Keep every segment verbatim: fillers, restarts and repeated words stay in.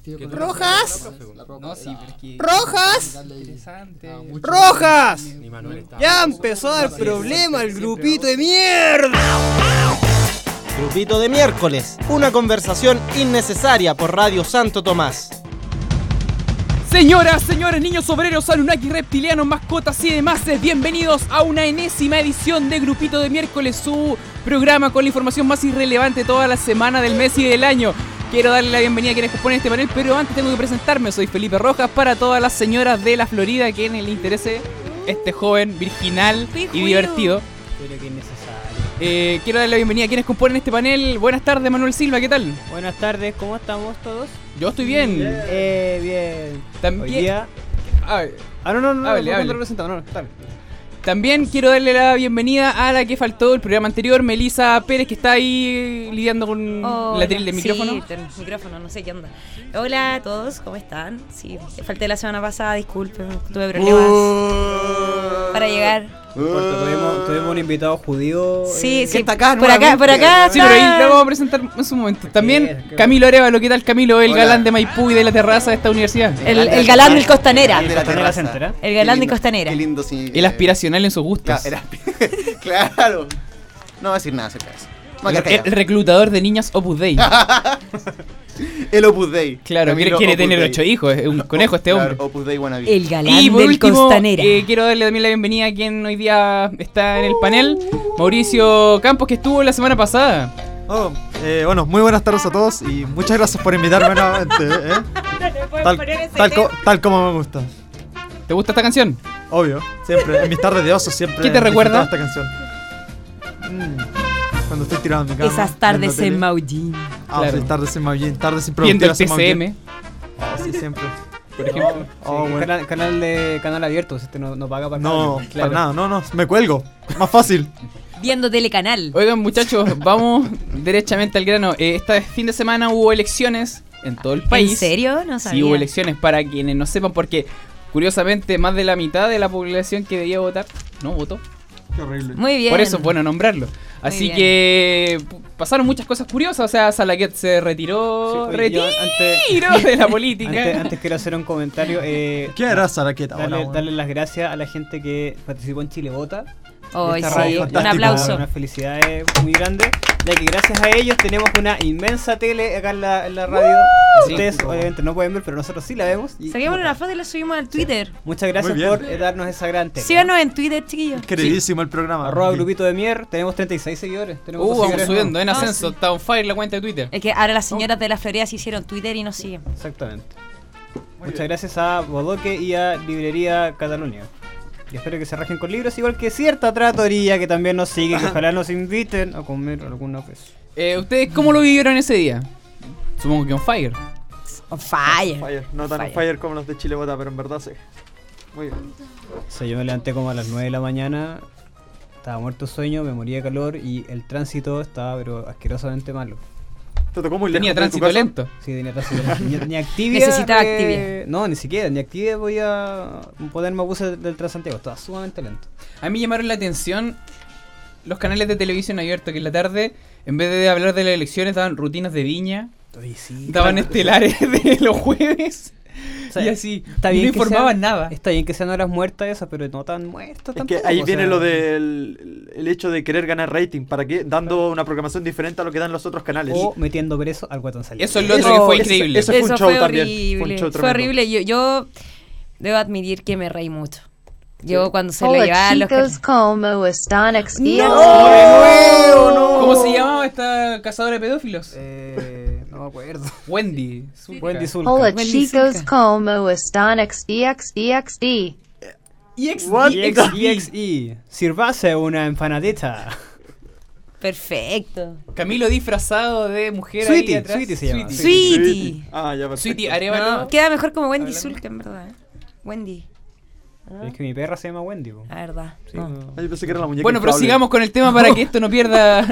¿Rojas? No, sí, porque... ¿Rojas? Interesante. ¡Rojas! Ya empezó el problema, el grupito de mierda. Grupito de miércoles, una conversación innecesaria por Radio Santo Tomás. Señoras, señores, niños obreros, anunnakis, reptilianos, mascotas y demás, bienvenidos a una enésima edición de Grupito de Miércoles, su programa con la información más irrelevante toda la semana del mes y del año. Quiero darle la bienvenida a quienes componen este panel, pero antes tengo que presentarme. Soy Felipe Rojas, para todas las señoras de la Florida que les interese este joven, virginal y divertido. Creo que es necesario. Eh, quiero darle la bienvenida a quienes componen este panel. Buenas tardes, Manuel Silva, ¿qué tal? Buenas tardes, ¿cómo estamos todos? Yo estoy bien. Bien. Eh, bien. También... Hoy día... A ver, Ah, no, no, no, Hable, no, hable. no, no, no, no, dale. También quiero darle la bienvenida a la que faltó el programa anterior, Melissa Pérez, que está ahí lidiando con Hola, la tril del micrófono. Sí, el micrófono, no sé qué onda. Hola a todos, ¿cómo están? Sí, falté la semana pasada, disculpen, tuve problemas Uh, para llegar. No importa, tuvimos, tuvimos un invitado judío. Sí, eh, sí, está acá por acá, por acá. Sí, pero ahí lo vamos a presentar en su momento. También Camilo Arevalo, ¿qué tal Camilo? El Hola. galán de Maipú y de la terraza de esta universidad. El, el galán del Costanera. De la Costanera terraza. Center, ¿eh? El galán Qué de lindo, Costanera. Qué lindo, sí. El aspiracional en sus gustos. Claro, era- claro. No va a decir nada acerca de eso. Me voy a El, quedar el reclutador de niñas Opus Dei. callado. El Opus Dei. Claro, quiere, Camilo quiere Opus tener Dei. ocho hijos, es un conejo este Claro, hombre. Opus Dei wannabe. El galán Y por del último, Costanera. eh, quiero darle también la bienvenida a quien hoy día está en el panel, Mauricio Campos, que estuvo la semana pasada. Oh, eh, bueno, muy buenas tardes a todos y muchas gracias por invitarme nuevamente, ¿eh? Tal, tal, co- tal como me gusta. ¿Te gusta esta canción? Obvio, siempre, en mis tardes de oso siempre ¿Qué te recuerda? disfrutaba esta canción. Mm, cuando estoy tirado en mi cama. Esas tardes viendo tele. en Maullín. Ah, Claro. sí, tardes en Maullín, tardes sin Viendo el productivas en P C M. Maullín. Oh, sí, siempre. Por ejemplo. Sí, Oh, bueno. canal, canal de canal abierto, este no, no paga para No, cable. para nada, no, no, me cuelgo. Más fácil. Viendo Telecanal. Oigan, muchachos, vamos derechamente al grano. Eh, este fin de semana hubo elecciones en todo el país. ¿En serio? No sabía. Sí, hubo elecciones, para quienes no sepan, porque curiosamente más de la mitad de la población que debía votar no votó. Qué horrible. Muy bien. Por eso es bueno nombrarlo. Así bien. que p- pasaron muchas cosas curiosas. O sea, Salaquet se retiró, Sí, oye, yo retiró antes- de la política. Antes, antes quiero hacer un comentario. Eh, ¿Qué era Saraqueta? darle, Ahora, darle las gracias a la gente que participó en Chile Vota. Hoy Esta sí, radio un fantástica. aplauso. Una felicidad eh, muy grande, ya que gracias a ellos tenemos una inmensa tele acá en la, en la radio. Sí. Ustedes obviamente no pueden ver, pero nosotros sí la vemos. y- Saquemos y una foto y la subimos al Twitter. Muchas gracias Muy bien. por eh, darnos esa gran tele. Síganos en Twitter, chiquillos. Queridísimo el programa. Arroba grupito de mier, tenemos treinta y seis seguidores. Tenemos Uh, dos vamos seguidores subiendo, en nuevos. ascenso. Está on fire la cuenta de Twitter. Es que ahora las señoras de la Florida se hicieron Twitter y nos siguen. Exactamente. Muchas gracias a Bodoque y a Librería Cataluña. Y espero que se rajen con libros, igual que cierta tratoría que también nos sigue, que ojalá nos inviten a comer alguna vez. Eh, ¿Ustedes cómo lo vivieron ese día? Supongo que on fire. On fire. Fire, no tan on Fire. fire como los de Chile Vota, pero en verdad sí. Muy bien. O sea, yo me levanté como a las nueve de la mañana, estaba muerto de sueño, me moría de calor y el tránsito estaba pero asquerosamente malo. Te tocó muy lejos. Tenía de tu tránsito casa? lento. Sí, tenía tránsito. Ni, ni Activia. Necesitaba eh, Activia. No, ni siquiera, ni Activia podía ponerme a bus del Transantiago, estaba sumamente lento. A mí me llamaron la atención los canales de televisión abiertos que en la tarde, en vez de hablar de las elecciones, daban rutinas de viña, Oye, sí. daban estelares de los jueves. O sea, y así, está y bien no que informaban sean- nada. Está bien que sean horas muertas esas, pero no tan muertas Es que tampoco, ahí o viene sea, lo del el hecho de querer ganar rating, para que dando una programación diferente a lo que dan los otros canales. O metiendo preso al guatón saliente. Eso es lo otro que fue Eso- increíble. eso- fue un Eso show fue también, horrible. fue un show Fue tremendo. horrible. Yo, yo debo admitir que me reí mucho. Yo cuando se lo Hola llevaban los chicos, ¿cómo están? X E X. ¿Cómo se llamaba esta cazadora de pedófilos? Eh, no me acuerdo. Wendy. Zulka. Wendy Zulka. Hola Wendy chicos, Zulka. ¿cómo están? X E X E X D. Y ex, What? y ex- E X E. Sirvase una empanadita. Perfecto. Camilo disfrazado de mujer Sweetie, ahí atrás. Sweetie se llama. Sweetie. Ah, ya, perfecto. Sweetie Arevalo. No, queda mejor como Wendy Hablando. Zulka, en verdad. ¿eh? Wendy. Es que mi perra se llama Wendy. po. La verdad. Sí, no. no. Ah, yo pensé que era la muñeca Bueno, inflable. prosigamos con el tema para que esto no pierda.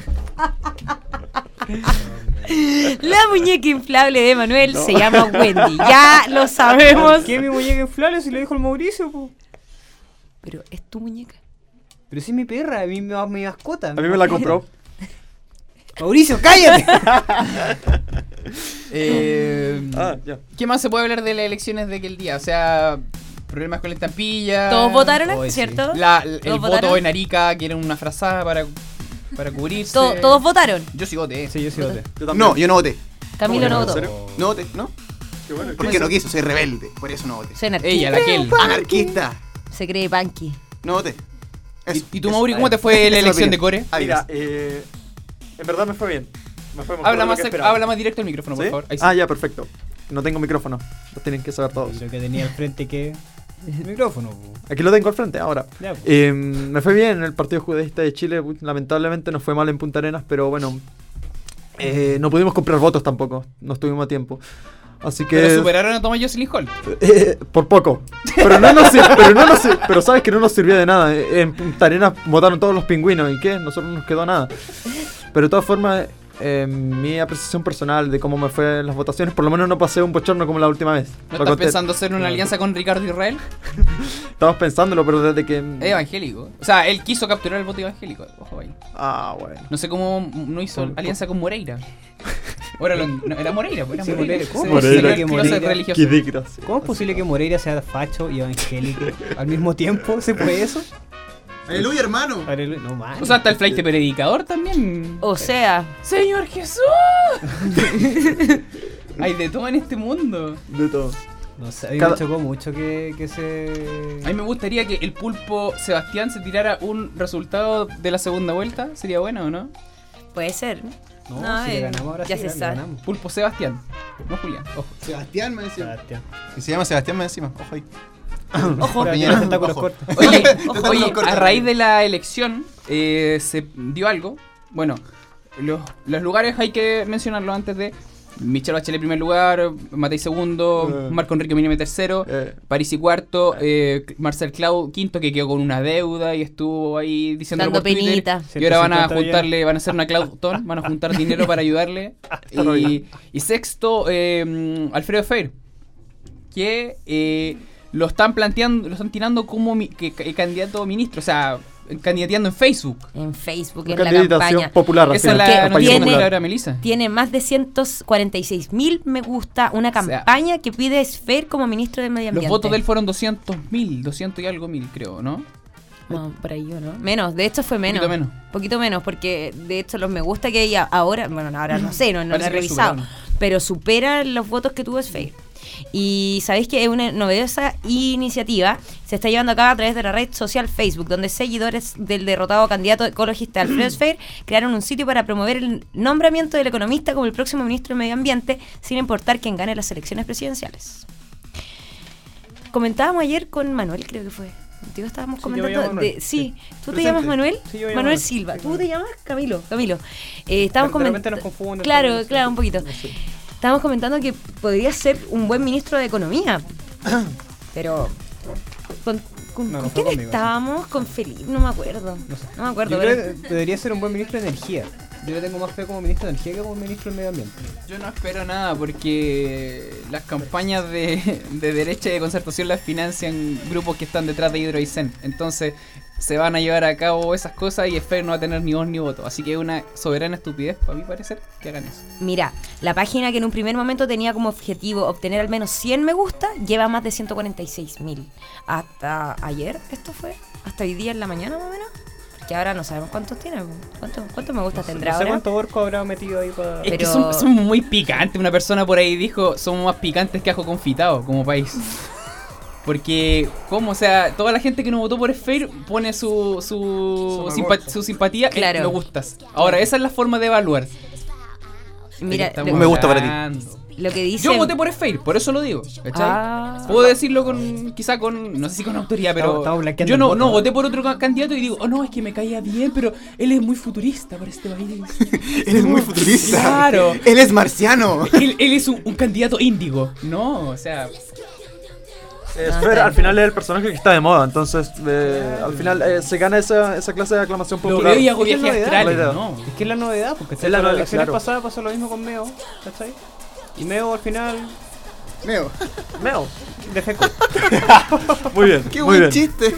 La muñeca inflable de Manuel se llama Wendy. Ya lo sabemos. ¿Por qué mi muñeca inflable si lo dijo el Mauricio? Po? Pero es tu muñeca. Pero si es mi perra, a mí me mi mascota. A mí me la compró. Mauricio, cállate. Eh, Ah, ya. ¿Qué más se puede hablar de las elecciones de aquel día? O sea, problemas con la estampilla. Todos votaron, Hoy sí. ¿cierto? La- el ¿Todos voto votaron? en Arica, que era una frazada para, para cubrirse. To- ¿Todos votaron? Yo sí voté. Sí, yo sí voté. Yo también. No, yo no voté. Camilo no ¿En votó. serio? No voté, ¿no? Qué bueno. Porque no quiso, soy rebelde. Por eso no voté. Soy anarquista. Ella, la Kel. Anarquista. Se cree punky. No voté. Eso, ¿Y, y tú, eso. Mauri, cómo te fue la Esa es mi elección de opinión. Core? Adiós. Mira, eh, en verdad me fue bien. Me fue mejor Habla de lo más, que cer- esperaba. habla más directo al micrófono, por ¿Sí? favor. Ahí sí. Ah, ya, perfecto. No tengo micrófono. Lo tienen que saber todos. Lo que tenía al frente que... El micrófono. po. Aquí lo tengo al frente ahora. Ya, po. Eh, me fue bien en el Partido Judaísta de Chile. Lamentablemente nos fue mal en Punta Arenas, pero bueno, eh, no pudimos comprar votos tampoco. No estuvimos a tiempo. Así que... Pero superaron a Tomás Jocelyn Hall. Eh, por poco. Pero no nos sir- pero no nos sir- pero sabes que no nos sirvió de nada. En Punta Arenas votaron todos los pingüinos. ¿Y qué? Nosotros no nos quedó nada. Pero de todas formas, eh, mi apreciación personal de cómo me fue en las votaciones, por lo menos no pasé un bochorno como la última vez. ¿No Lo estás conté- pensando hacer una alianza con Ricardo Israel? Estamos pensándolo, pero desde que... Es evangélico. O sea, él quiso capturar el voto evangélico. Ojo ahí. Ah, bueno. No sé cómo no hizo Por- alianza con Moreira. Ahora lo- no, era Moreira, pues era Sí, Moreira. ¿cómo Se- es se- posible se- que clase Moreira- religiosa. Qué desgracia. ¿Cómo es posible que Moreira sea facho y evangélico al mismo tiempo? ¿Se puede eso? Aleluya, hermano. Aleluya, no man. O sea, hasta el flight predicador también. O sea, ¡Señor Jesús! Hay de todo en este mundo. De todo. No sé, a mí Cada- me chocó mucho que, que se... A mí me gustaría que el pulpo Sebastián se tirara un resultado de la segunda vuelta. ¿Sería bueno o no? puede ser. No, No, si le eh, ganamos ahora ya sí, se le sabe. ganamos. Pulpo Sebastián. No Julián. Ojo. Sebastián me decía. Sebastián. Y se llama Sebastián me encima. Ojo ahí. Ojo. Pero Piñera, tiene tentáculos ojo. cortos. Oye, Ojo, oye, ojo, corta. a raíz de la elección eh, se dio algo. Bueno, los, los lugares hay que mencionarlo antes de Michelle Bachelet primer lugar, Matei segundo, Eh. Marco Enrique Minimi tercero, Eh. Parisi cuarto, eh, Marcel Clau quinto, que quedó con una deuda y estuvo ahí diciendo Dando penita. y ahora van a ciento cincuenta juntarle, van a hacer una Clautón, van a juntar dinero para ayudarle. Y, y sexto, eh, Alfredo Feir, que eh, lo están planteando, lo están tirando como mi- que, que- candidato a ministro, o sea, candidateando en Facebook. En Facebook, Una en la candidatación campaña. popular. al Esa es final, la Que campaña noticia tiene- que ahora Melissa. Tiene más de ciento cuarenta y seis mil me gusta, una sea, campaña que pide Esfer como ministro del Medio Los Ambiente. votos de él fueron doscientos mil, doscientos y algo mil, creo, ¿no? No, por ahí yo, ¿no? Menos, de hecho fue menos. Poquito menos. Poquito menos, porque de hecho los me gusta que ella ahora, bueno, ahora no sé, no, no lo he Parece que lo revisado, superaron. pero supera los votos que tuvo Esfer. Y sabéis que es una novedosa iniciativa, se está llevando a cabo a través de la red social Facebook, donde seguidores del derrotado candidato ecologista Alfredo Esfer crearon un sitio para promover el nombramiento del economista como el próximo ministro de Medio Ambiente, sin importar quién gane las elecciones presidenciales. Comentábamos ayer con Manuel, creo que fue. Contigo estábamos Sí, yo me comentando. llamo Manuel, de- sí, sí. ¿tú te Presente. llamas Manuel? Sí, yo me llamo Manuel Manuel. Silva. Sí, ¿Tú Manuel. te llamas Camilo? Camilo. Eh, estábamos De- de repente comentando. nos confunden Claro, también, sí. claro, un poquito. Estábamos comentando que podría ser un buen ministro de Economía. Pero. ¿Con, con, No, no ¿con fue quién conmigo, estábamos? Con Felipe, no me acuerdo. No sé. No me acuerdo. Yo pero- creo que debería ser un buen ministro de energía. Yo le tengo más fe como ministro de energía que como ministro del medio ambiente. Yo no espero nada porque las campañas de, de derecha y de concertación las financian grupos que están detrás de Hidroaicén. Entonces se van a llevar a cabo esas cosas y Esfer no va a tener ni voz ni voto. Así que es una soberana estupidez, para mi parecer, que hagan eso. Mira, la página que en un primer momento tenía como objetivo obtener al menos cien me gusta, lleva más de ciento cuarenta y seis mil. Hasta ayer, esto fue, hasta hoy día en la mañana más o menos. Que ahora no sabemos cuántos tiene. ¿Cuántos cuánto me gusta tendrá No sé ahora? cuánto orco habrá metido ahí para... Es que Pero- son, son muy picantes. Una persona por ahí dijo, somos más picantes que ajo confitado como país. Porque, ¿cómo? O sea, toda la gente que no votó por Esfer pone su, su, Su simpa- me su simpatía Claro. en me gustas. Ahora, esa es la forma de evaluar. Mira, Estamos lo, me gusta para ti. hablando. lo que dice. Yo voté por Esfer, por eso lo digo, ¿cachai? Ah. Puedo decirlo con, quizá con, no sé si con autoridad, pero Estamos- estamos blanqueando yo el no, voto, no ¿no? voté por otro ca- candidato y digo, oh no, es que me caía bien, pero él es muy futurista para este país. Él es muy futurista. Claro. Él es marciano. él, él es un, un candidato índigo. No, o sea, Eh, Esfer, al final es el personaje que está de moda, entonces eh, al final eh, se gana esa, esa clase de aclamación lo popular. veo y hago ¿Qué es viajes novedad? astrales, La idea. ¿no? Es que es la novedad, porque Es la en las novedad, elecciones claro. pasadas pasó lo mismo con Meo, ¿cachai? Y Meo al final Meo. Meo. defecó. Muy bien, Qué muy buen bien. chiste.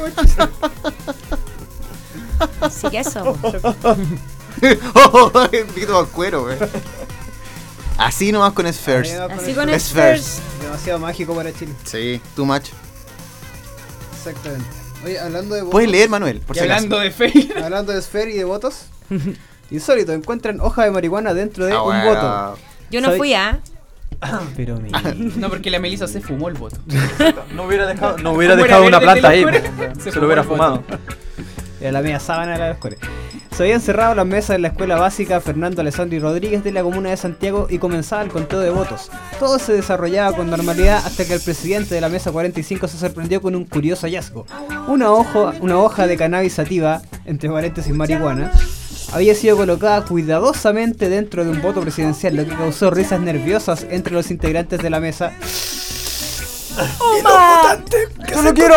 Así que eso. Oh, un poquito más cuero, güey. Así nomás con Spheres. Así con Spheres. Spheres. Demasiado mágico para Chile. Sí, too much. Exactamente. Oye, hablando de votos. Puedes leer, Manuel, por Y si hablando acaso. de Fair. Hablando de Sphere y de votos. Insólito, encuentran hoja de marihuana dentro de Ah, un bueno. voto. Yo no ¿Sabe- fui a. Pero mi... No, porque la Melissa se fumó el voto. No hubiera dejado, no hubiera Como dejado era una verde planta de ahí. los po. colores, se Se fumó lo hubiera el voto. fumado. Era la media sábana de la escuela. Se habían cerrado las mesas en la escuela básica Fernando Alessandri Rodríguez de la comuna de Santiago y comenzaba el conteo de votos. Todo se desarrollaba con normalidad hasta que el presidente de la mesa cuarenta y cinco se sorprendió con un curioso hallazgo. Una, ojo, una hoja de cannabis sativa, entre paréntesis marihuana, había sido colocada cuidadosamente dentro de un voto presidencial, lo que causó risas nerviosas entre los integrantes de la mesa. ¡Yo lo quiero!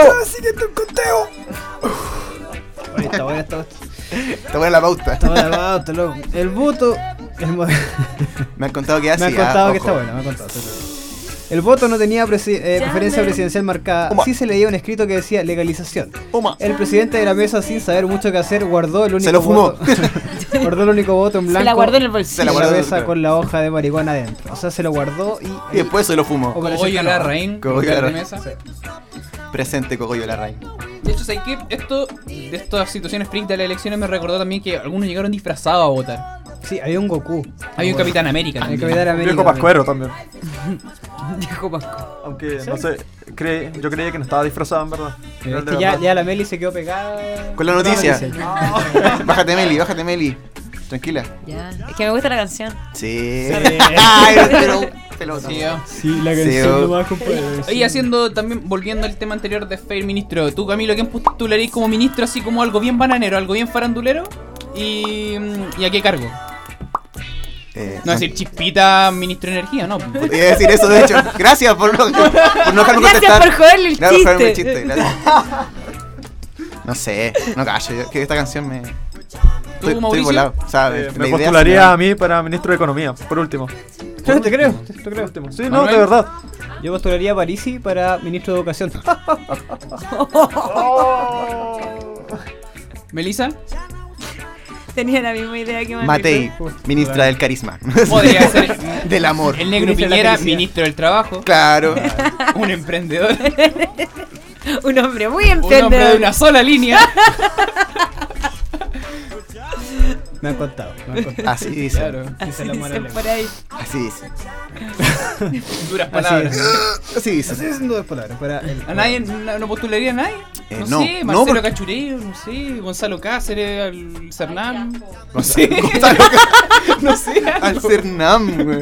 Oye, está buena esta- Está buena la pauta. está buena la pauta, loco. El voto... el mo- Me han contado que así. Me han contado ah, que ojo. está bueno, me han contado. está bueno. El voto no tenía presi- eh, preferencia presidencial marcada. Uma. Sí se leía un escrito que decía legalización. Uma. El presidente de la mesa, sin saber mucho qué hacer, guardó el único Se lo fumó. voto. guardó el único voto en blanco. Se la guardó en el Se bolsillo. la en la guardó, mesa claro. con la hoja de marihuana adentro. O sea, se lo guardó y. Y después se lo fumó. Operación Cogollo Canova. Larraín. Cogollo de Larraín. mesa. Presente Cogollo Larraín. De hecho, ¿sabes qué? Esto, de estas situaciones freak de las elecciones me recordó también que algunos llegaron disfrazados a votar. Sí, había un Goku. Hay un Capitán América El también. Capitán Un América. viejo pascuero también. Dijo Pascu. Aunque, no sé, cre- yo creía que no estaba disfrazado en verdad. Pero Era es de que ya, verdad. ya la Meli se quedó pegada. Con la noticia. Bájate, Meli, bájate, Meli. Tranquila. Ya. Es que me gusta la canción. Sí. Sí. Ay, pero pelota. Sí, oh. Sí, la Sí, canción oh. nomás, compadre. Y haciendo también, volviendo al tema anterior de Fair Ministro, tú Camilo, ¿quién postularéis como ministro así como algo bien bananero, algo bien farandulero? ¿Y, y a qué cargo? Eh, No decir Chispita, ministro de energía, no. Iba a decir eso, de hecho. Gracias por no, por no dejarme Gracias contestar. por joderle el Gracias por joderme el chiste. chiste. Gracias. No sé, no callo. yo- Que esta canción me. Estoy, estoy Mauricio? volado. O sea, Eh, la me idea postularía se a mí para ministro de Economía, por último. Te creo, te te creo. Sí, no, Manuel. de verdad. Yo postularía a Parisi para ministro de Educación. ¿Melissa? Tenía la misma idea que Manuel. Matei, ministra del carisma. Podría ser Del amor. el negro Ministro de la Piñera, felicidad. ministro del trabajo. Claro. Un emprendedor. Un hombre muy Un hombre de emprendedor. una sola línea. Me han contado, me han contado. Así dice. Claro. Dice la mala Dicen lengua. por ahí. Así dice. Duras Así palabras. es. Así dice. Así es, no es palabra. Para el, ¿A nadie no, no postularía a nadie? Eh, no, no. sé, No, Marcelo porque- Cachureo, no sé, Gonzalo Cáceres, al Cernam. No Gonzalo- sé. Gonzalo No sé. Al algo. Cernam, güey.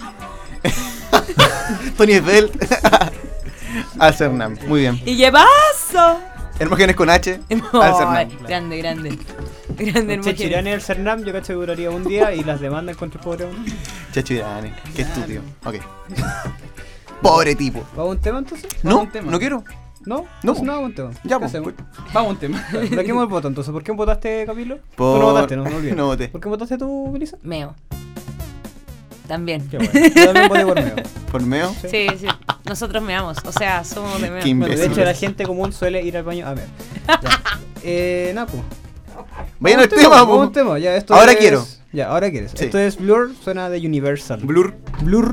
Tony Esbel. Al Cernam. Muy bien. ¿Y qué pasó? Hermógenes con H. No, Al Cernam. grande, grande. Grande el Chechirán y el Cernam, yo cacho que duraría un día y las demandas contra el pobre hombre. Chacho Irane. Qué estúpido. Ok. Pobre tipo. ¿Vamos a un tema entonces? No, un tema. no quiero. ¿No? No. Pues no, vamos a un tema. Ya, ¿Qué pues. hacemos? Vamos a un tema. Saquemos el voto entonces. ¿Por qué votaste, Camilo? Por- Tú no votaste, no, no olvides. No voté. ¿Por qué votaste tú, Melissa? Meo. También. Qué bueno. Yo también voté por meo. ¿Por meo? Sí, sí. Nosotros meamos. O sea, somos de meo. Qué Bueno, de imbécil. hecho, la gente común suele ir al baño a ver. Ya. Eh, nada, pues. Vayan al Vamos a un tema, vamos a po. un tema. Ya, esto Ahora es- quiero. Ya, ahora quieres. Sí. Esto es Blur, suena de Universal. Blur. Blur.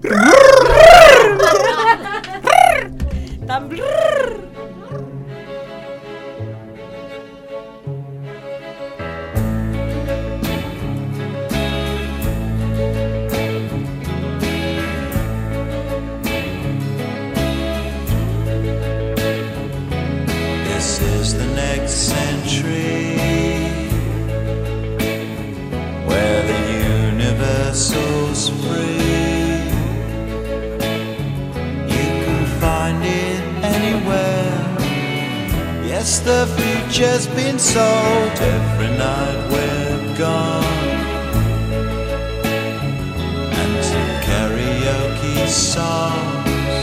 Tan blur. This is the next century where the universal's free. You can find it anywhere. Yes, the future's been sold every night we're gone. And to karaoke songs,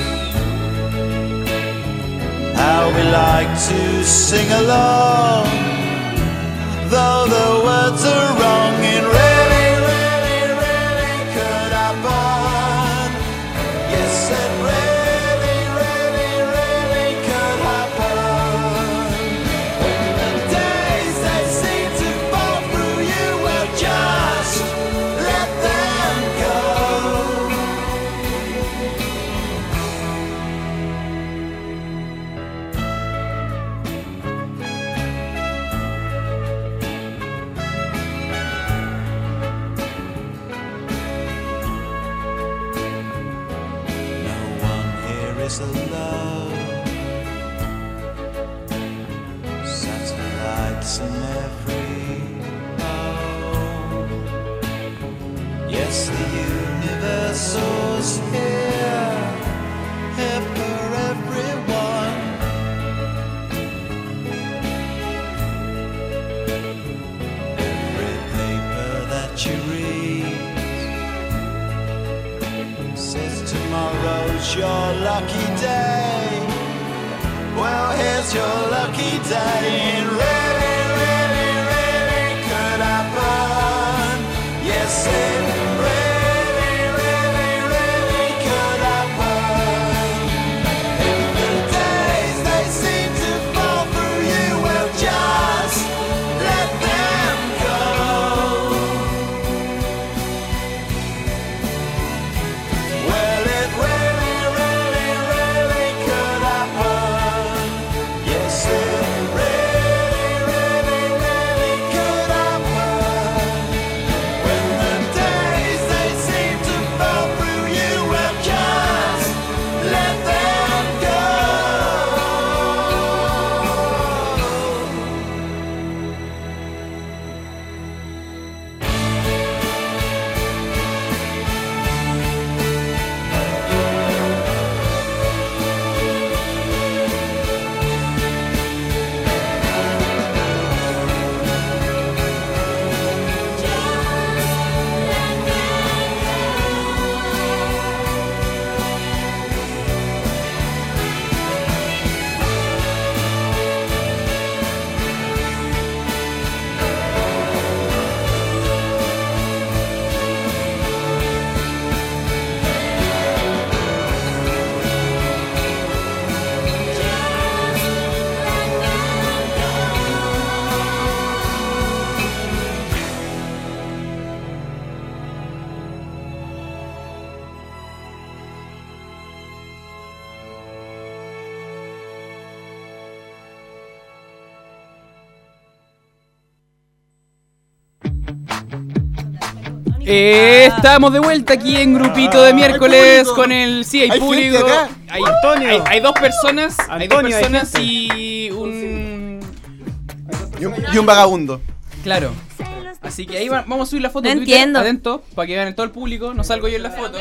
how we like to sing along, though the words are wrong. And really, really, really could happen. Yes, it really, really, really could happen. When the days they seem to fall through you, well, just let them go. was a love. Satellites in every home. Yes, the universe was here, here for everyone. Every paper that you read says tomorrow's your lucky day. Well, here's your lucky day. It really, really, really could happen. Yes, it really, really, really could happen. If the days they seem to fall through you, well, just let them go. Well, it really, really, really could happen. Yes, it really, really, really could happen. When the days they seem to fall through you, well, just let them go. Eh, estamos de vuelta aquí en Grupito de Miércoles con el... Sí, hay, Hay público. gente acá. Hay, Antonio. hay, hay dos personas. hay dos Antonio, hay personas gente. y un... Y un, y un vagabundo. Claro. Así que ahí va- vamos a subir la foto. No en Twitter, entiendo. Atentos, para que vean en todo el público. No salgo yo en la foto.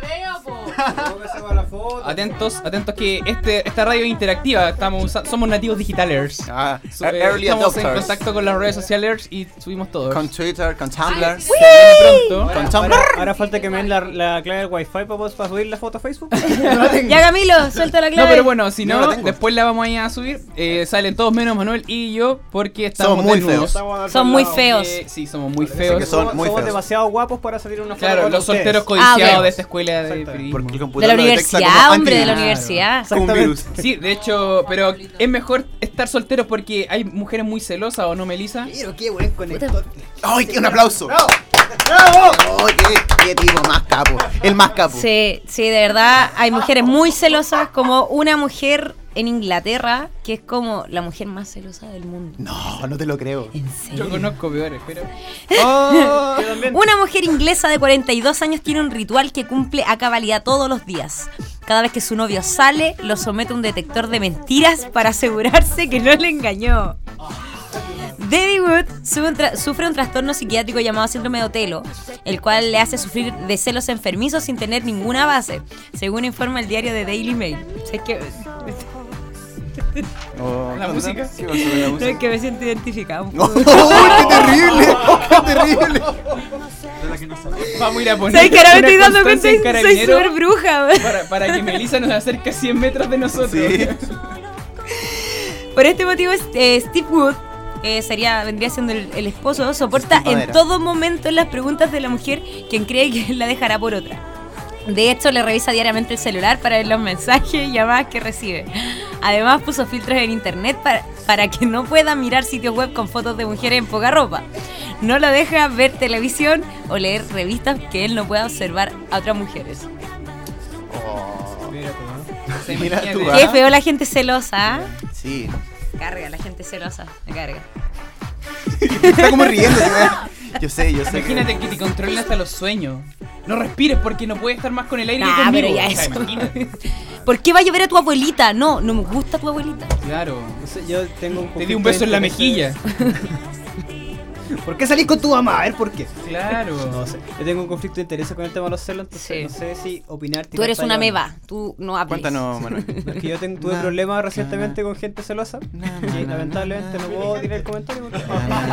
Atentos, atentos que este, esta radio es interactiva. Estamos usa- somos nativos digitales. Ah, So, eh, early estamos en adopters. contacto con las redes sociales y subimos todo. Con Twitter, con Tumblr. Se viene pronto. Con Ahora, Tumblr. ahora falta que me den la, la clave del wifi para, poder- para subir la foto a Facebook. No la tengo. Ya, Camilo, suelta la clave. No, pero bueno, si No no, la tengo. después la vamos a ir a subir. Eh, salen todos menos Manuel y yo porque estamos Somos muy desnudos. feos. Son muy feos. Eh, sí, somos muy Parece feos. que son Somos, muy somos feos. demasiado guapos para salir en una foto Claro, con los ustedes. solteros codiciados Ah, ok. de esta escuela de Exactamente. periodismo. Porque el De computador la lo detecta como universidad, hombre, de la antivirus. universidad. Como un virus. Sí, de hecho, pero es mejor estar soltero porque hay mujeres muy celosas, ¿o no, Melissa? Pero qué buen conector. ¡Ay, qué un aplauso! ¡Bravo! ¡Bravo! qué, qué tipo más capo! El más capo. Sí, sí, de verdad, hay mujeres muy celosas, como una mujer en Inglaterra, que es como la mujer más celosa del mundo. No, no te lo creo. ¿En Yo serio? conozco peores, pero... Oh. Yo también. Una mujer inglesa de cuarenta y dos años tiene un ritual que cumple a cabalidad todos los días. Cada vez que su novio sale, lo somete a un detector de mentiras para asegurarse que no le engañó. Debbie Wood sufre un, tra- sufre un trastorno psiquiátrico llamado síndrome de Otelo, el cual le hace sufrir de celos enfermizos sin tener ninguna base, según informa el diario The Daily Mail. O sea, es que, Oh, La ¿qué música. pasó? ¿Qué pasó con la no, música? es que me siento identificado. ¡Oh, qué terrible! ¡Qué terrible! Vamos a ir a poner ¿Sabes que ahora me una estoy dando cuenta? constancia en Soy Carabinero súper bruja. para, para que Melissa nos acerque a cien metros de nosotros. Sí. Por este motivo, eh, Steve Wood, que sería, vendría siendo el, el esposo, soporta Steve en Madera. todo momento las preguntas de la mujer, quien cree que la dejará por otra. De hecho, le revisa diariamente el celular para ver los mensajes y llamadas que recibe. Además, puso filtros en internet para, para que no pueda mirar sitios web con fotos de mujeres en poca ropa. No lo deja ver televisión o leer revistas que él no pueda observar a otras mujeres. Se Mira imagina tú, de- ¿ah? Qué feo la gente celosa, ¿ah? Sí. Carga, la gente celosa, me carga. Está como riendo. Yo sé, yo sé. Imagínate que te controlen hasta los sueños. No respires porque no puedes estar más con el aire Nah, que conmigo. pero ya O sea, eso. imagínate. ¿Por qué va a llover a tu abuelita? No, no me gusta tu abuelita. Claro. No sé, yo tengo un Te di un beso en la mejilla. ¿Por qué salís con tu mamá? A ver, ¿por qué? Claro. No sé. Yo tengo un conflicto de intereses con el tema de los celos, entonces Sí. no sé si opinar. Tú tirar eres una talla o no. meba, tú no hables. Cuéntanos, Manuel. Es que yo ten- tuve problemas recientemente con gente celosa y lamentablemente no puedo tirar el comentario porque...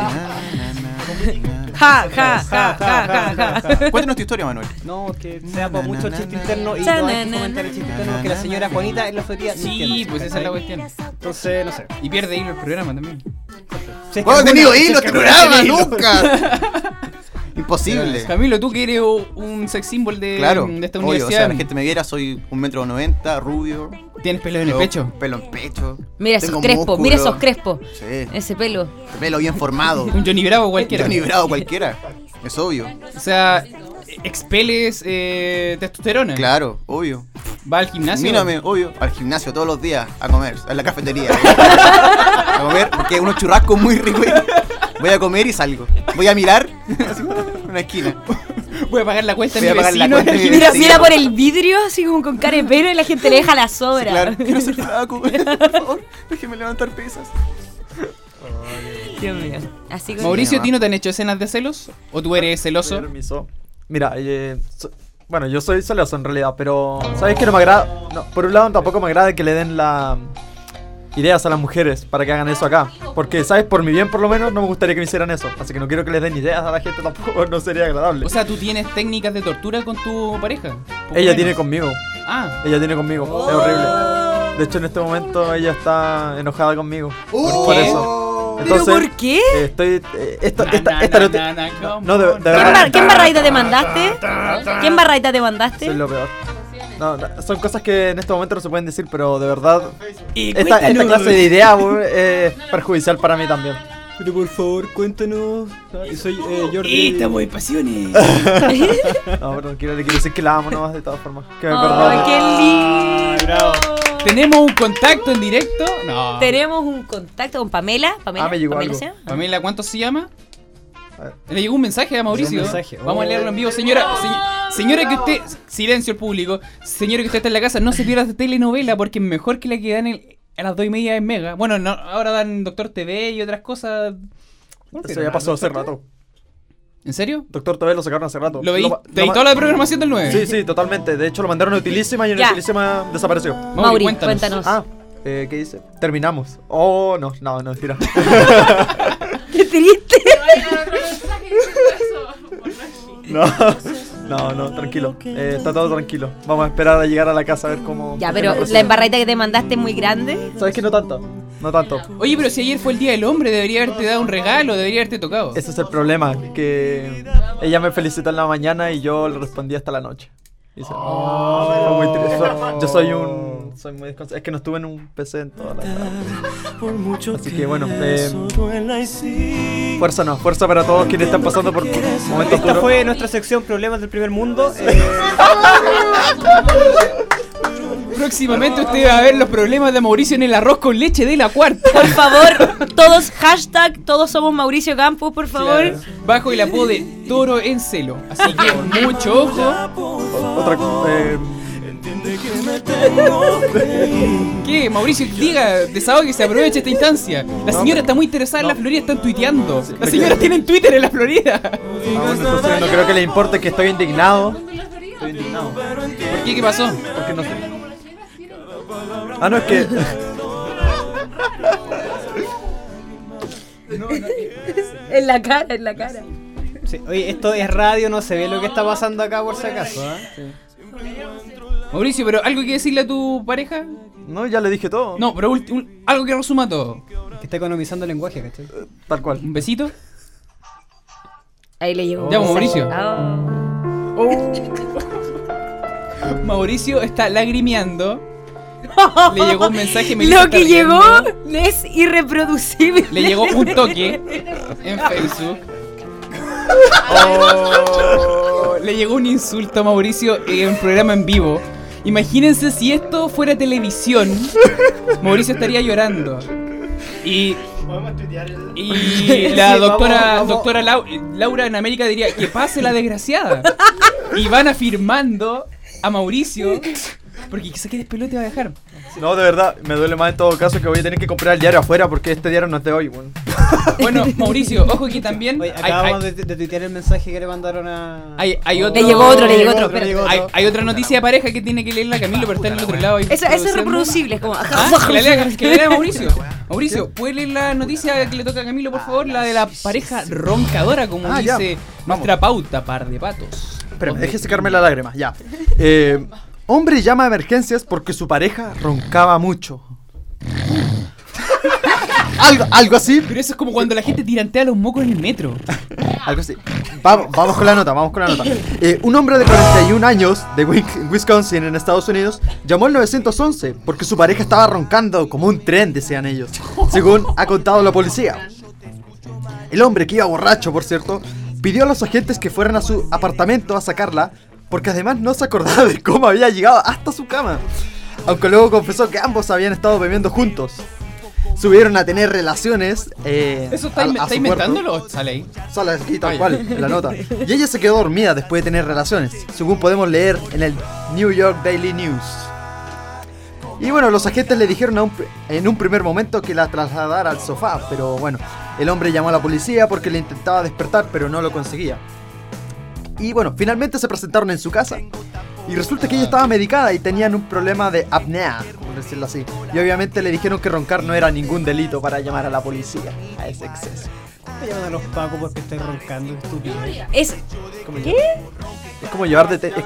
Ja, ja, ja, ja, ja, ja. Cuéntanos tu historia, Manuel. No, que sea por mucho chiste interno y Cha, no na, hay que na, comentar el na, chiste na, interno porque la señora Juanita en la feria Sí, pues esa es la cuestión. Entonces, no sé. Y pierde hilo el programa también. Si es que ¿Cómo he alguna- tenido si es hilo que este alguna programa? tiene hilo. ¡Nunca! Imposible. Camilo, tú que eres un sex symbol de, Claro, de esta obvio, o universidad. sea, la gente me viera, soy un metro noventa, rubio. ¿Tienes pelo en el Luego, pecho? Pelo en pecho. Mira esos Tengo crespos, músculo. mira esos crespos. Sí, Ese pelo. pelo bien formado. Un Johnny Bravo cualquiera. Johnny Bravo cualquiera. Es obvio. O sea, expeles eh, testosterona. Claro, obvio. Va al gimnasio. Mírame, obvio. Al gimnasio todos los días a comer, a la cafetería. A comer, porque unos churrascos muy ricos. Voy a comer y salgo. Voy a mirar así, en una esquina. Voy a pagar la cuenta Voy de a mi pagar la vecino. cuenta de mi Mira, Sí. mira por el vidrio, así como con cara de pelo y la gente le deja la sobra. Claro, quiero ser flaco. Por favor, déjeme levantar pesas. Dios mío. Así como Mauricio, Sí, ¿a ti no te han hecho escenas de celos? ¿O tú eres celoso? Permiso. Mira, eh, so- bueno, yo soy celoso en realidad, pero ¿sabes qué no me agrada? No, por un lado tampoco me agrada que le den la ideas a las mujeres para que hagan eso acá, porque sabes, por mi bien por lo menos no me gustaría que me hicieran eso, así que no quiero que les den ideas a la gente tampoco, no sería agradable. O sea, ¿tú tienes técnicas de tortura con tu pareja? Poco Ella menos. tiene conmigo, Ah, ella tiene conmigo, es horrible. De hecho en este momento ella está enojada conmigo por, Oh. por qué? eso. ¿Pero Entonces, por qué? eh, estoy eh, esto, Na, esta, na, esta na, noti- na, na, come no, de, de on. ¿Quién, verdad. bar- ¿Quién barraita te mandaste? ¿Quién barraita te mandaste? Soy lo peor. No, no, son cosas que en este momento no se pueden decir, pero de verdad Eh, esta, esta cuéntanos. clase de idea weón, es perjudicial para mí también. Pero por favor, cuéntanos. Soy eh, Jordi. Estamos en pasiones. No, pero quiero, le quiero decir que la amo nomás de todas formas. Que me ¡Ay, perdone. qué lindo! bravo. ¿Tenemos un contacto en directo? No. Tenemos un contacto con Pamela. ¿Pamela? Ah, me llegó ¿Pamela algo. se llama? Pamela, ¿cuánto se llama? A ver. Le llegó un mensaje a Mauricio. Llegó un mensaje. Vamos a Oh. leerlo en vivo. Señora, se- señora que usted... Silencio al público. Señora que usted está en la casa, no se pierda esta telenovela porque es mejor que la que dan el- a las dos y media en Mega. Bueno, no, ahora dan Doctor T V y otras cosas. Bueno, Eso pero- ya pasó hace rato. ¿En serio? Doctor T V lo sacaron hace rato. ¿Lo veí? ma- ¿Te ma- toda la programación del nueve? Sí, sí, totalmente. De hecho lo mandaron a Utilísima y en Ya. Utilísima desapareció. Mauri, Mauri, cuéntanos. cuéntanos. Ah, eh, ¿qué dice? Terminamos. Oh, no, no, no, mentira. ¡Qué triste! No, no, no, tranquilo. Eh, está todo tranquilo. Vamos a esperar a llegar a la casa a ver cómo. Ya, cómo pero procede. la embarraita que te mandaste es muy grande. ¿Sabes qué? No tanto. No tanto. Oye, pero si ayer fue el Día del Hombre, debería haberte dado un regalo, debería haberte tocado. Ese es el problema, que ella me felicitó en la mañana y yo le respondí hasta la noche. Y se- fue muy triste. Soy- Yo soy un... Soy muy desconcentrado. Es que no estuve en un P C en toda la tarde. Así que bueno, eh, fuerza no, fuerza para todos quienes están pasando por momentos Esta duros. fue nuestra sección Problemas del Primer Mundo. Eh, Próximamente usted va a ver los problemas de Mauricio en el arroz con leche de la cuarta. Por favor, todos, hashtag, todos somos Mauricio Campos, por favor. Claro. Bajo el apodo de Toro en Celo. Así que mucho ojo. Otra eh, ¿Qué? Mauricio, diga, desahogue que se aproveche esta instancia. La señora está muy interesada en la Florida, están tuiteando. La señora tiene Twitter en la Florida. no, entonces no creo que le importe que estoy indignado. Estoy indignado. ¿Por qué? ¿Qué pasó? Porque no sé. Ah, no, es que. En la cara, en la cara. sí, oye, esto es radio, no se ve lo que está pasando acá por si acaso. ¿eh? Sí. Mauricio, pero algo que decirle a tu pareja. No, ya le dije todo. No, pero ulti- un- algo que resuma todo. Que está economizando el lenguaje, ¿cachai? Tal cual. Un besito. Ahí le llegó. Ya, un Mauricio. mensaje. Ah. Mauricio está lagrimeando. Le llegó un mensaje. me Lo dice, que está llegó riendo. es irreproducible. Le llegó un toque en Facebook. Oh, le llegó un insulto a Mauricio en un programa en vivo. Imagínense si esto fuera televisión. Mauricio estaría llorando. Y, y la Sí, doctora, vamos, vamos. doctora Lau- Laura en América diría que pase la desgraciada. Y van afirmando a Mauricio Porque quizá que despelote va a dejar. No, de verdad, me duele más en todo caso que voy a tener que comprar el diario afuera porque este diario no es de hoy, bueno. Bueno, Mauricio, ojo que también Oye, hay, acabamos hay, de, de tuitear el mensaje que le mandaron a... hay, hay otro, Le llegó otro, le llegó otro. le llegó hay, otro. hay otra noticia de pareja que tiene que leerla Camilo, pero está en el otro lado. ahí Eso, eso es produciendo. reproducible, es como. Ah, que la lea, que la lea Mauricio. Mauricio, ¿puedes leer la noticia que le toca a Camilo, por favor? La de la pareja roncadora, como Ah, ya. dice nuestra pauta, par de patos. Espérame, deje secarme la lágrima, ya. Eh, hombre llama a emergencias porque su pareja roncaba mucho. algo, algo así. Pero eso es como cuando la gente tirantea los mocos en el metro. Algo así. Vamos, vamos con la nota, vamos con la nota. Eh, un hombre de cuarenta y un años de Wisconsin, en Estados Unidos, llamó al nueve once porque su pareja estaba roncando como un tren, decían ellos, según ha contado la policía. El hombre, que iba borracho, por cierto, pidió a los agentes que fueran a su apartamento a sacarla, porque además no se acordaba de cómo había llegado hasta su cama, aunque luego confesó que ambos habían estado bebiendo juntos. Subieron a tener relaciones. Eh, ¿Eso está, a- inve- a está su cuarto. inventándolo o sale ahí? Sale aquí tal Ay. cual, en la nota. Y ella se quedó dormida después de tener relaciones, según podemos leer en el New York Daily News. Y bueno, los agentes le dijeron a un pr- en un primer momento que la trasladara al sofá, pero bueno, el hombre llamó a la policía porque le intentaba despertar, pero no lo conseguía. Y bueno, finalmente se presentaron en su casa. Y resulta que ella estaba medicada y tenían un problema de apnea, como decirlo así. Y obviamente le dijeron que roncar no era ningún delito para llamar a la policía a ese exceso. Me llaman a los pacos porque estoy roncando, estúpido. Es. ¿Qué? Es como llevar de... te- es-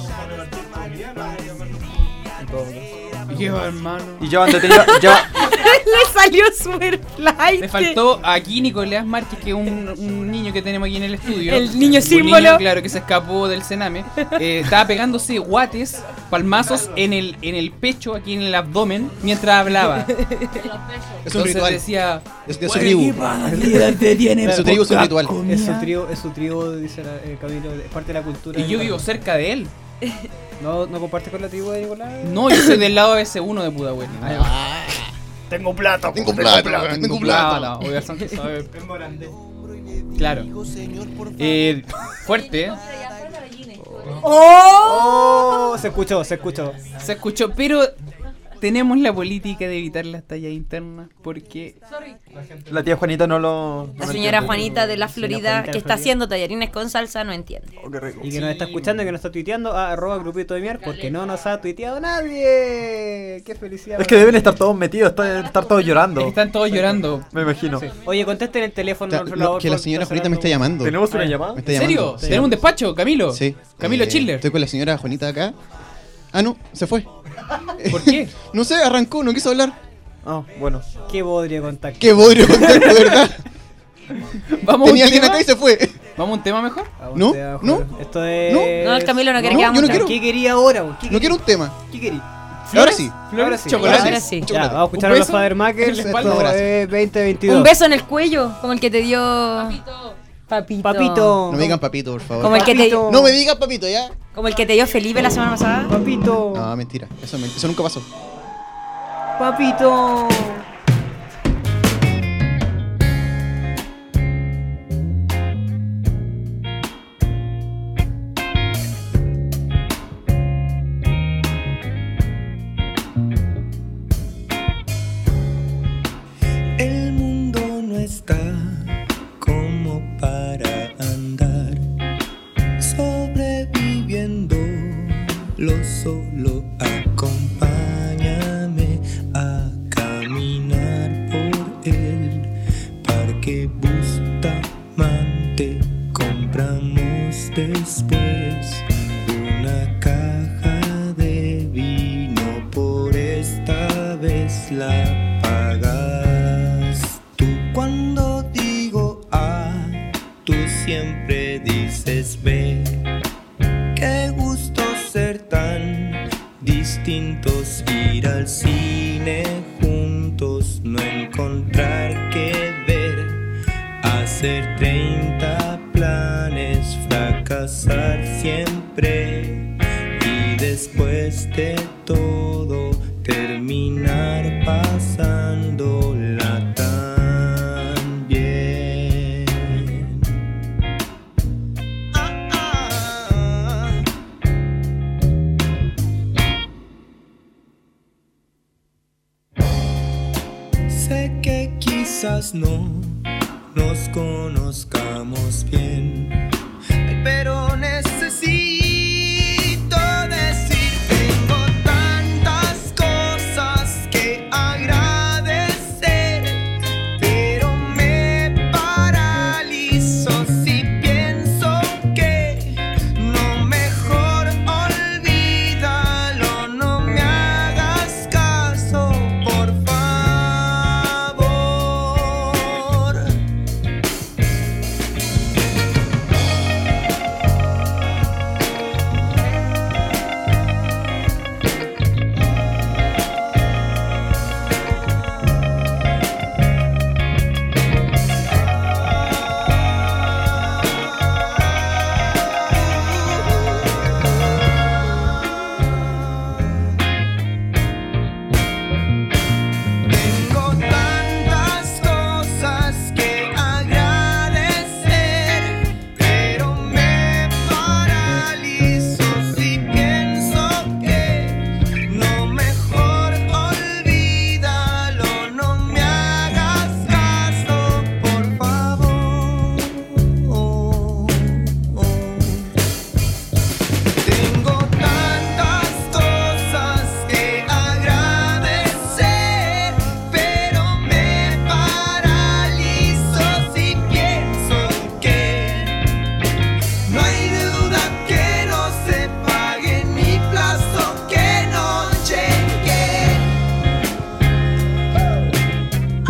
Lleva, hermano. Y llevan detenido... lleva- Le salió super flight. Me faltó aquí Nicolás Márquez, que es un, un niño que tenemos aquí en el estudio. El niño Un símbolo. niño, claro, que se escapó del Sename. Eh, estaba pegándose guates, palmazos en el, en el pecho, aquí en el abdomen, mientras hablaba. Es un Entonces ritual. decía... Es de su tribu. Es su tribu, es un ritual. Es su tribu, es su tribu, dice la- eh, Camilo, es parte de la cultura. Y yo vivo cerca de él. ¿No, ¿No compartes con la tribu de Nicolás? No, yo soy del lado A B C uno de Pudahuel. Tengo plata. Tengo plata, tengo plata. No, no, Oigar Sánchez sabe. Claro. Eh, fuerte, ¿eh? ¡Oh! Se escuchó, se escuchó. Se escuchó, pero tenemos la política de evitar las tallas internas porque La tía Juanita no lo... no La lo señora entiende. Juanita de la Señora Florida, Juanita de que está Florida. haciendo tallarines con salsa, no entiende. Oh, qué rico. Y que nos está escuchando y que nos está tuiteando a arroba grupito de mier porque no nos ha tuiteado nadie. ¡Qué felicidad! Es que deben estar todos metidos, está- deben estar todos es llorando. que están todos llorando. Me imagino. Sí. Oye, contesten el teléfono. Ta- al otro no, lado, que la por- señora por Juanita me está cerrando. llamando. ¿Tenemos una Ah, llamada? Me está ¿En llamando. serio? Sí. ¿Tenemos un despacho, Camilo? Sí. Camilo Eh, Chiller. Estoy con la señora Juanita acá. Ah, no, se fue. ¿Por qué? No sé, arrancó, no quiso hablar. Ah, bueno. ¿Qué podría contactar? Qué bodrio contacto, ¿verdad? ¿Vamos a un Tenía alguien tema? acá y se fue. ¿Vamos a un tema mejor? A No, usted, a no. jugar. Esto es. No, el Camilo no quiere No, que yo hagamos no nada. quiero. ¿Qué quería ahora? vos? ¿Qué No querí? quiero un tema. ¿Qué querí? Ahora sí. Ahora sí. Chocolate. Ahora sí. Ya, Chocolate. vamos a escuchar ¿Un a los beso? Fadermakers. En la espalda. Esto Gracias. es veinte veintidós. Un beso en el cuello, como el que te dio. Papito. Papito. No me digan papito, por favor. Como el que te, Papito. No me digas papito, ¿ya? como el que te dio Felipe la semana pasada. Papito. No, mentira. Eso, men- eso nunca pasó. Papito. El mundo no está como para andar sobreviviendo. Lo solo acompáñame a caminar por el parque Bustamante. Compramos después una caja de vino. Por esta vez la pagas tú. Cuando digo A, tú siempre dices B. Qué gusto ser tan distintos, ir al cine juntos, no encontrar qué ver, hacer treinta planes, fracasar siempre y después de todo terminar pasándola tan bien. Ah, ah. quizás no nos conozcamos bien. Ay, pero necesito decir, tengo tantas cosas que agradecer, pero me paralizo si pienso que no, mejor olvídalo, no me hagas caso, por favor. Tengo tantas cosas que agradecer, pero me paralizo si pienso que no, mejor olvídalo, no me hagas caso, por favor. Tengo tantas cosas que agradecer, pero me paralizo si pienso que no hay deuda que no se pague, ni plazo que no llegue. Ah,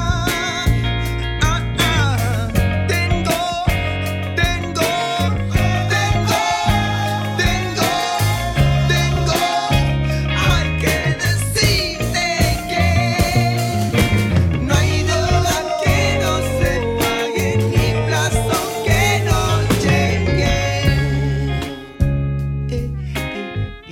ah, ah. Tengo, tengo, tengo, tengo, tengo. Hay que decirte que no hay deuda que no se pague, ni plazo que no llegue. Eh, eh, eh.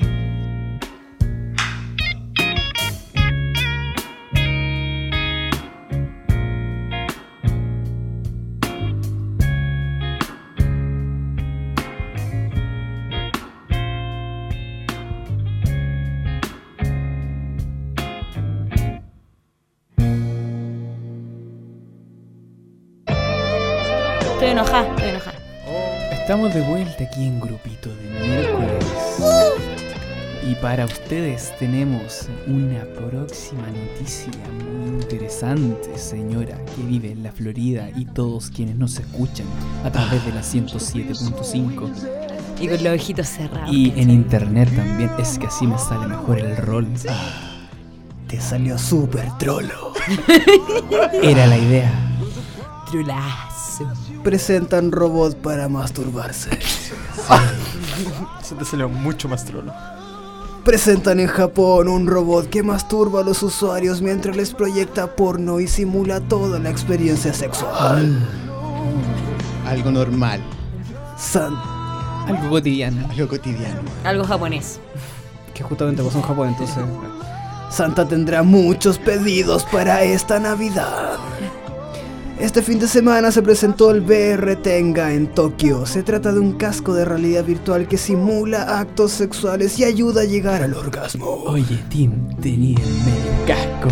Estoy enojada, estoy enojada. Estamos de vuelta aquí en Grupito de Miércoles. Y para ustedes tenemos una próxima noticia muy interesante, señora, que vive en la Florida y todos quienes nos escuchan a través de la ciento siete punto cinco. Y con los ojitos cerrados. Y en internet también, es que así me sale mejor el rol. Te salió súper trolo. Era la idea. Trulazo. Presentan robot para masturbarse. Eso te salió mucho más trolo. Presentan en Japón un robot que masturba a los usuarios mientras les proyecta porno y simula toda la experiencia sexual. Algo normal, San... Algo cotidiano. algo cotidiano. Algo japonés. Que justamente pasó en Japón, entonces. Santa tendrá muchos pedidos para esta Navidad. Este fin de semana se presentó el V R Tenga en Tokio. Se trata de un casco de realidad virtual que simula actos sexuales y ayuda a llegar al orgasmo. Oye, Tim, tenía el medio casco.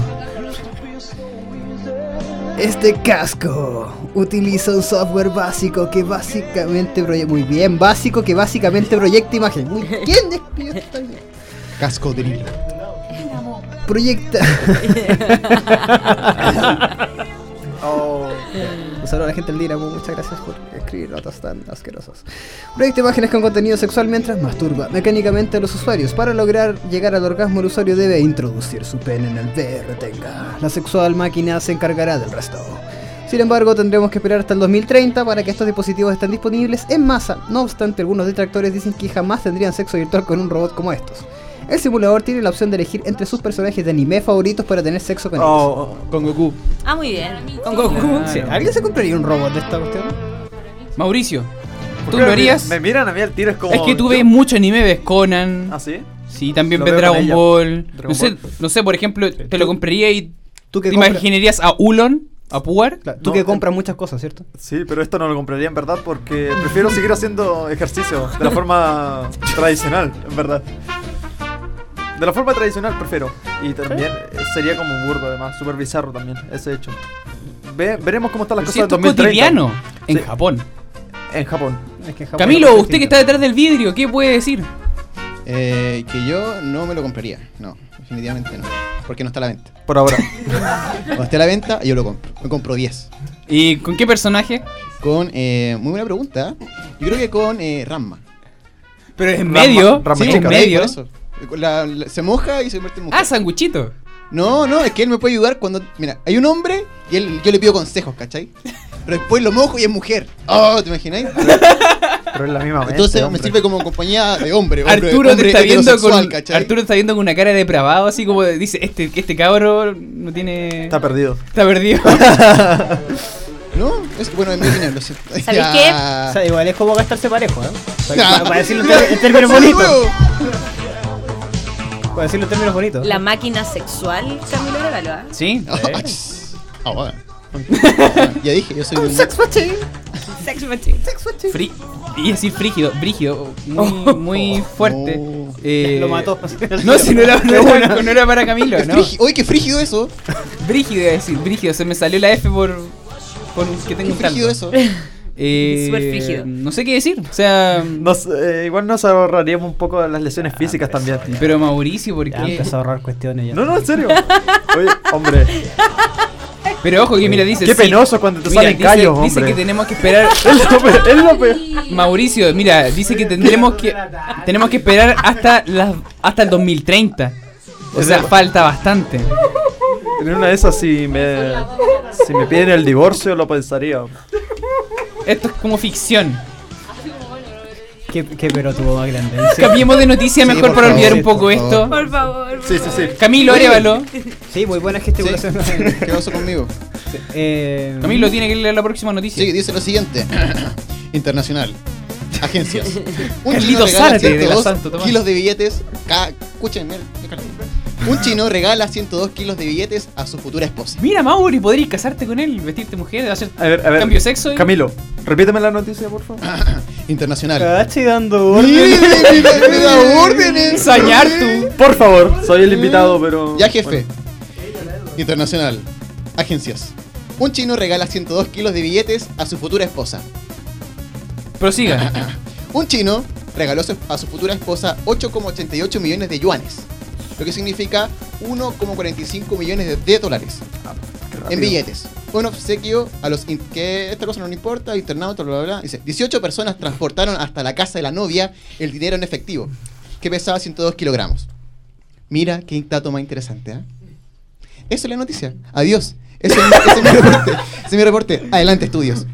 Este casco utiliza un software básico que básicamente proyecta... Muy bien, básico que básicamente proyecta imagen. Muy bien, escribió esta bien. Casco de hilo. Proyecta... Oh. Un saludo a la gente del Dinamo, muchas gracias por escribir notas tan asquerosas. Proyecta imágenes con contenido sexual mientras masturba mecánicamente a los usuarios. Para lograr llegar al orgasmo, el usuario debe introducir su pene en el V R Tenga. La sexual máquina se encargará del resto. Sin embargo, tendremos que esperar hasta el dos mil treinta para que estos dispositivos estén disponibles en masa. No obstante, algunos detractores dicen que jamás tendrían sexo virtual con un robot como estos. El simulador tiene la opción de elegir entre sus personajes de anime favoritos para tener sexo con ellos. Oh, Con Goku. Ah, muy bien. Con Goku. Claro. Sí, ¿alguien se compraría un robot de esta cuestión? Mauricio, ¿por ¿tú qué lo me- harías? Me miran a mí al tiro, es como... Es que tú yo- ves mucho anime, ves Conan. ¿Ah, sí? Sí, también Lo ves veo con Dragon ella. Ball. Dragon No sé, Ball. no sé, por ejemplo, te lo compraría y ¿Tú que te compras- imaginarías a Ulon, a Puar. Claro, tú No, que eh, compras muchas cosas, ¿cierto? Sí, pero esto no lo compraría en verdad porque prefiero seguir haciendo ejercicio de la forma tradicional, en verdad. De la forma tradicional prefiero. Y también eh, sería como burdo además, súper bizarro también, ese hecho. ve- veremos cómo están las Pero si cosas en esto es dos mil treinta. cotidiano en Sí. Japón. En Japón. Es que en Japón Camilo, es usted que distinto. está detrás del vidrio, ¿qué puede decir? Eh, que yo no me lo compraría. No, definitivamente no. Porque no está a la venta. Por ahora. Cuando esté a la venta, yo lo compro. Me compro diez. ¿Y con qué personaje? Con, eh, muy buena pregunta. Yo creo que con eh, Ramma. Pero en Rama- medio, Rama sí, chica. en por ahí, medio. por eso. La- la- se moja y se convierte en mujer. Ah, sanguchito. No, no, es que él me puede ayudar cuando. Mira, hay un hombre y él, yo le pido consejos, ¿cachai? Pero después lo mojo y es mujer. Oh, ¿te imagináis? Pero es la misma mente, Entonces me hombre. sirve como compañía de hombre. hombre Arturo te hombre está viendo heterosexual, con ¿cachai? Arturo está viendo con una cara de depravado, así como dice, este este cabro no tiene Está perdido. está perdido. No, es bueno, en mi opinión, lo sé. ¿Sabéis Ya. O sea, igual es como gastarse parejo, ¿eh? Para, Ya. para- para decirlo en ter- en términos ¡Soy bonitos. nuevo! Para decirlo en términos bonitos. La máquina sexual, Camilo Arevalo, ¿ah? ¿Sí? Ah, bueno. Ya dije, yo soy un Sex machine. Sex machine. Fri y decir frígido, brígido, muy, muy fuerte. Oh. Eh, Lo mató. No, si no era, no era, no era para Camilo, ¿no? Frigi- Oye, qué frígido eso. Brígido iba a decir, brígido, se me salió la F por, por que tengo Qué un talco. frígido eso. Eh, Súper frígido. No sé qué decir, o sea, Nos, eh, igual nos ahorraríamos un poco de las lesiones físicas también. pero Mauricio, ¿por Ya qué? empezó a ahorrar cuestiones ya. No, no, en serio. Oye, hombre. Pero ojo que mira, dice Qué sí. penoso cuando te Mira, salen dice, callos, dice hombre. que tenemos que esperar. Es lo peor, es lo peor. Mauricio, mira, dice que tendremos que tenemos que esperar hasta las hasta el dos mil treinta. O sea, falta bastante. En una de esas, si me, si me piden el divorcio, lo pensaría. Esto es como ficción. Qué, qué pero tuvo más grande. Sí. Cambiemos de noticia Sí, mejor por para favor, olvidar un sí, poco por esto. favor. Por favor. Sí, sí, sí. Camilo Oye. Arevalo. Sí, muy buena gesticulación. ¿Qué pasó conmigo? eh, Camilo tiene que leer la próxima noticia. Sí, dice lo siguiente. Internacional. Agencias. Un Carlito chino regala Zárate de la ciento dos Santo Tomás. kilos de billetes. Ca- Escuchen, miren, un chino regala ciento dos kilos de billetes a su futura esposa. Mira, Mauri, podrías casarte con él, vestirte mujer, hacer A ver, a ver. cambio de sexo. y- Camilo, repíteme la noticia, por favor. Internacional. Cachi dando Mire, órdenes. mire, mire, me da órdenes. Ensañar tú. Por favor, soy el invitado, pero. Ya, jefe. Internacional. Agencias. Un chino regala ciento dos kilos de billetes a su futura esposa. Prosiga. Un chino regaló a su- a su futura esposa ocho coma ochenta y ocho millones de yuanes, lo que significa uno coma cuarenta y cinco millones de, de dólares en billetes. Un obsequio a los in- que esta cosa no le importa, internautas, bla, bla, bla. Dice, dieciocho personas transportaron hasta la casa de la novia el dinero en efectivo, que pesaba ciento dos kilogramos. Mira qué dato más interesante, ¿eh? Eso es la noticia. Adiós. Ese es, mi- ese es mi reporte. Ese es mi reporte. Adelante, estudios.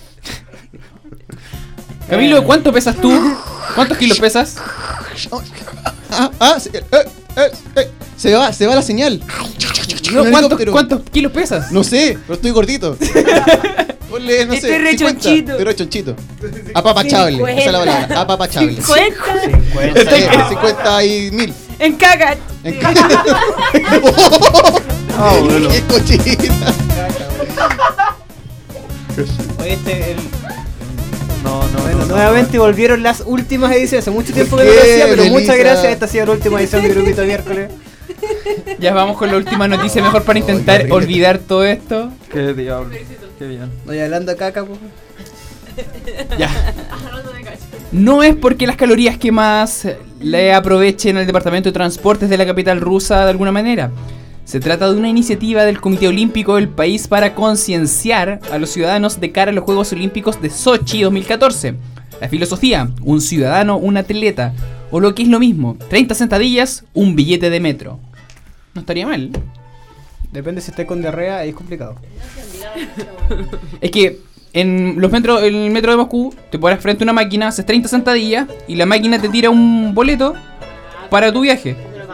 Camilo, ¿cuánto pesas tú? ¿Cuántos kilos pesas? Ah, ah, se, eh, eh, eh, se va, se va la señal. No, Un ¿cuántos, helicóptero. ¿Cuántos kilos pesas? No sé, pero estoy gordito. Ponle, no sé. Estoy re cincuenta. chonchito. Estoy re chonchito. Apapachable. Esa es la palabra. Apapachable. Cuenta cincuenta. cincuenta y mil. en caca. En- Ah, bueno. ¡Qué cochita! Oye, este, el- No, no, bueno, no, no. nuevamente volvieron las últimas ediciones. Hace mucho tiempo que ¿Por no lo qué, hacía, pero Melissa? muchas gracias. Esta ha sido la última edición de Grupito de Miércoles. Ya vamos con la última noticia mejor para intentar horrible. olvidar todo esto. Qué diablo. Qué bien. Oye, hablando de caca, pues. Ya. No es porque las calorías que más le aprovechen al Departamento de Transportes de la capital rusa de alguna manera. Se trata de una iniciativa del Comité Olímpico del país para concienciar a los ciudadanos de cara a los Juegos Olímpicos de Sochi dos mil catorce. La filosofía, un ciudadano, un atleta, o lo que es lo mismo, treinta sentadillas, un billete de metro. No estaría mal. Depende si estáis con diarrea, ahí es complicado. Es que en los metros, en el metro de Moscú, te pones frente a una máquina, haces treinta sentadillas y la máquina te tira un boleto para tu viaje.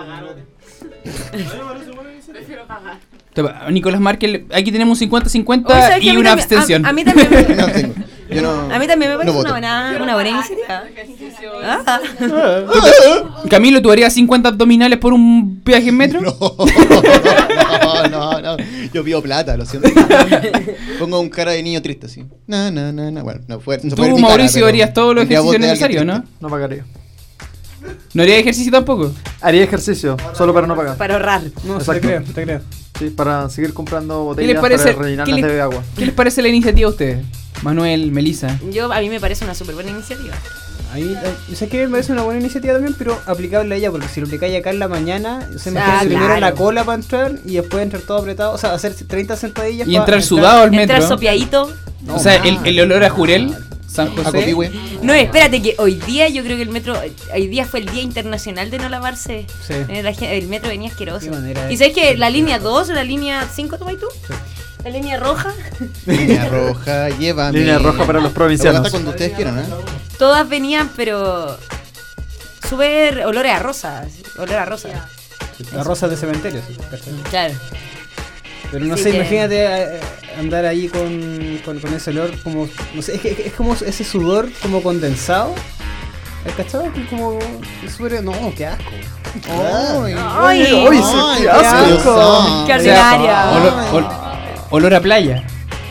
Te pa- Nicolás Markel, aquí tenemos un cincuenta Oye, cincuenta ¿sabes qué? y A mí una también- abstención. A, a mí también me, No tengo. Yo no. a mí también me parece no voto. una, buena, una buena iniciativa. Ah. Camilo, ¿tú harías cincuenta abdominales por un viaje en metro? No, no, no. Yo pido plata, lo siento. Pongo un cara de niño triste así. No, no, no, no. Bueno, no fue. No Tú, fue mi cara, Mauricio, pero harías todo lo un día ejercicio voté a alguien necesario, ¿no? triste. No pagaría. ¿No harías ejercicio tampoco? Haría ejercicio, solo para no pagar. Para ahorrar. No, Exacto. te creo, te creo. Sí, para seguir comprando ¿Qué botellas les parece, para rellenarlas ¿qué les- de agua. ¿Qué les parece la iniciativa a ustedes? Manuel, Melissa. Yo, a mí me parece una súper buena iniciativa. Ahí, eh, sé que me parece una buena iniciativa también, pero aplicable a ella, porque si lo aplicáis acá en la mañana, se me Ah, primero claro. la cola para entrar y después entrar todo apretado, o sea, hacer treinta sentadillas. Y pa entrar sudado al metro. Entrar sopiadito. O sea, el, el olor a Jurel, San A José. Copihue. No, espérate, que hoy día yo creo que el metro, hoy día fue el día internacional de no lavarse. Sí. Eh, la gen- El metro venía asqueroso. Qué manera ¿Y de- sabes que la línea dos, la línea cinco, tomas tú? La línea roja, Línea roja, llévame. Línea roja para los La provincianos. hasta cuando ustedes quieran, ¿eh? todas venían, pero súper olores a rosa, así, olor a rosa. Las rosas de cementerio, sí, ¿cachai? Claro. Pero no Sí sé, que- imagínate eh, andar ahí con, con, con ese olor como, no sé, es, que- es como ese sudor como condensado. ¿Has cachado? Que como súper, no, qué asco. Ay, Ay, Uy, sí, ay, qué qué asco. asco. Qué O sea, ordinaria. olor, ol- olor a playa.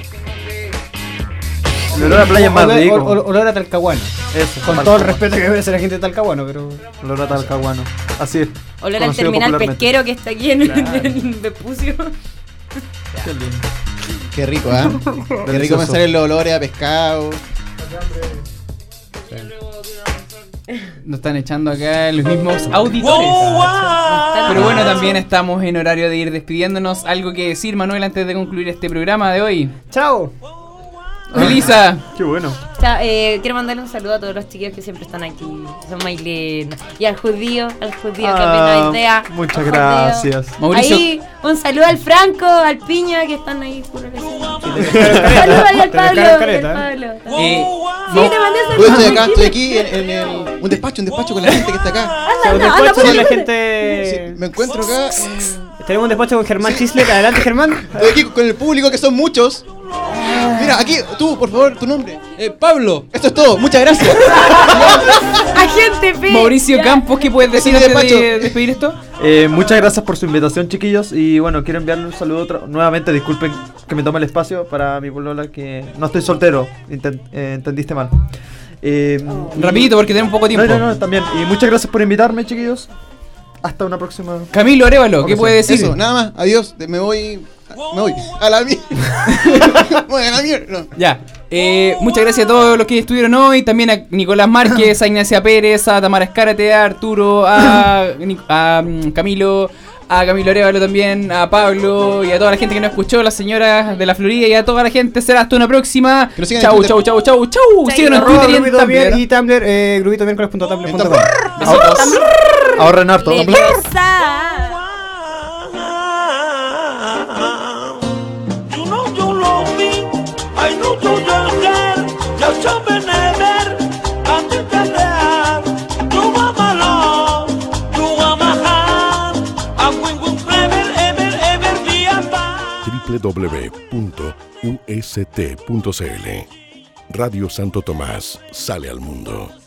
El olor a playa es más Olor- rico. ol- olor a talcahuano. Eso, Con mal- todo el respeto que merece la gente de Talcahuano, pero. Olor a talcahuano. Así es. Olor al conocido terminal popularmente. pesquero que está aquí en, en Vespucio. Qué lindo. Qué rico, ¿ah? Qué rico Delicioso. pensar en los olores a pescado. Nos están echando acá los mismos auditores. Pero bueno, también estamos en horario de ir despidiéndonos. ¿Algo que decir, Manuel, antes de concluir este programa de hoy? ¡Chao! Melissa. Qué bueno. O sea, eh, quiero mandarle un saludo a todos los chiquillos que siempre están aquí. Son muy lindos. Y al judío, al judío que Ah, apenas idea. muchas Ojo, gracias. Teo. Mauricio. Ahí, un saludo al Franco, al Piña, que están ahí puro vecino. Saludos ahí al Te Pablo. descargan al caleta, Pablo. Eh, Sí, te mandé Yo saludos. estoy acá, estoy aquí en, en el, un despacho, un despacho con la gente que está acá. Anda, Un anda, anda, despacho con la ponle- gente. Sí, me encuentro acá. eh, Tenemos un despacho con Germán Chislet. Adelante, Germán. Estoy aquí con el público que son muchos. Mira, aquí, tú, por favor, tu nombre. Eh, Pablo. Esto es todo, muchas gracias. Agente P. Mauricio Ya. Campos, ¿qué puedes decir Ese antes despacho. de despedir esto? Eh, muchas gracias por su invitación, chiquillos. Y bueno, quiero enviarle un saludo otra- nuevamente. Disculpen que me tome el espacio para mi polola, que no estoy soltero. Inten- eh, entendiste mal. Eh, Rapidito, porque tenemos poco tiempo. No, no, no, también. Y muchas gracias por invitarme, chiquillos. Hasta una próxima. Camilo Arevalo, ¿qué Ok, puede decir? Eso, nada más, adiós, me voy. Me voy. A la mierda. Bueno, a la mierda. No. Ya. Eh, muchas gracias a todos los que estuvieron hoy. También a Nicolás Márquez, a Ignacia Pérez, a Tamara Escárate, a Arturo, a, Ni- a mm, Camilo, a Camilo Arevalo también, a Pablo y a toda la gente que nos escuchó, las señoras de la Florida y a toda la gente. Será hasta una próxima. Que nos sigan en Chau, Twitter. chau, chau, chau, chau. Síguenos en Arroba Twitter y en grupito mier- Tumblr. y Tumblr, eh, grupito miércoles punto tumblr punto com. Besitos. Ahorren harto. Belleza. You know you love me, I know you deserve. Just jump in there, and you can there. You are my love, you are my heart, and we will never, ever, ever be apart. w w w punto u s t punto c l Radio Santo Tomás sale al mundo.